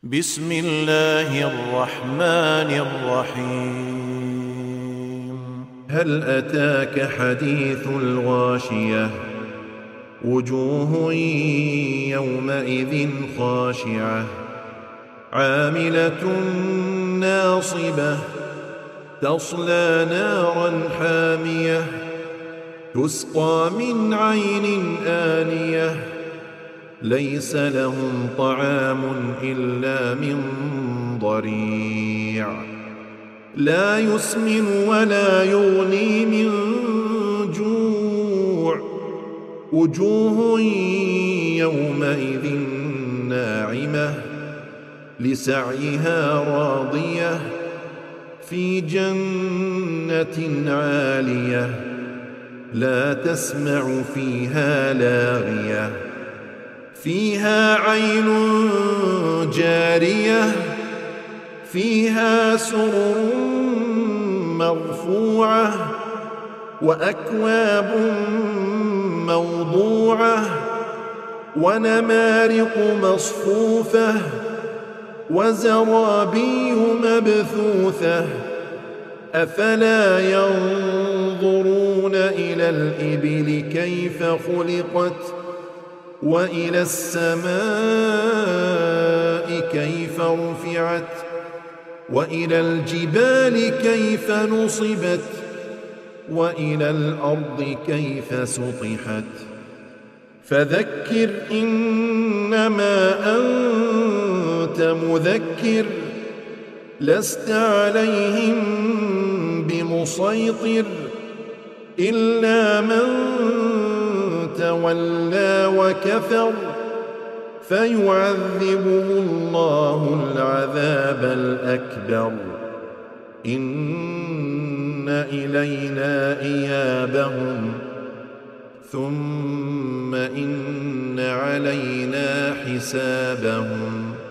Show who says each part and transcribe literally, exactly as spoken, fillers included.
Speaker 1: بسم الله الرحمن الرحيم.
Speaker 2: هل أتاك حديث الغاشية؟ وجوه يومئذ خاشعة عاملة ناصبة تصلى نارا حامية تسقى من عين آنية ليس لهم طعام إلا من ضريع لا يسمن ولا يغني من جوع وجوه يومئذ ناعمة لسعيها راضية في جنة عالية لا تسمع فيها لاغية فيها عين جارية فيها سرر مرفوعة وأكواب موضوعة ونمارق مصفوفة وزرابي مبثوثة أفلا ينظرون إلى الإبل كيف خلقت وإلى السماء كيف رفعت وإلى الجبال كيف نصبت وإلى الأرض كيف سطحت فذكر إنما أنت مذكر لست عليهم بمسيطر إلا من تولى وكفر فيعذبه الله العذاب الأكبر إن إلينا إيابهم ثم إن علينا حسابهم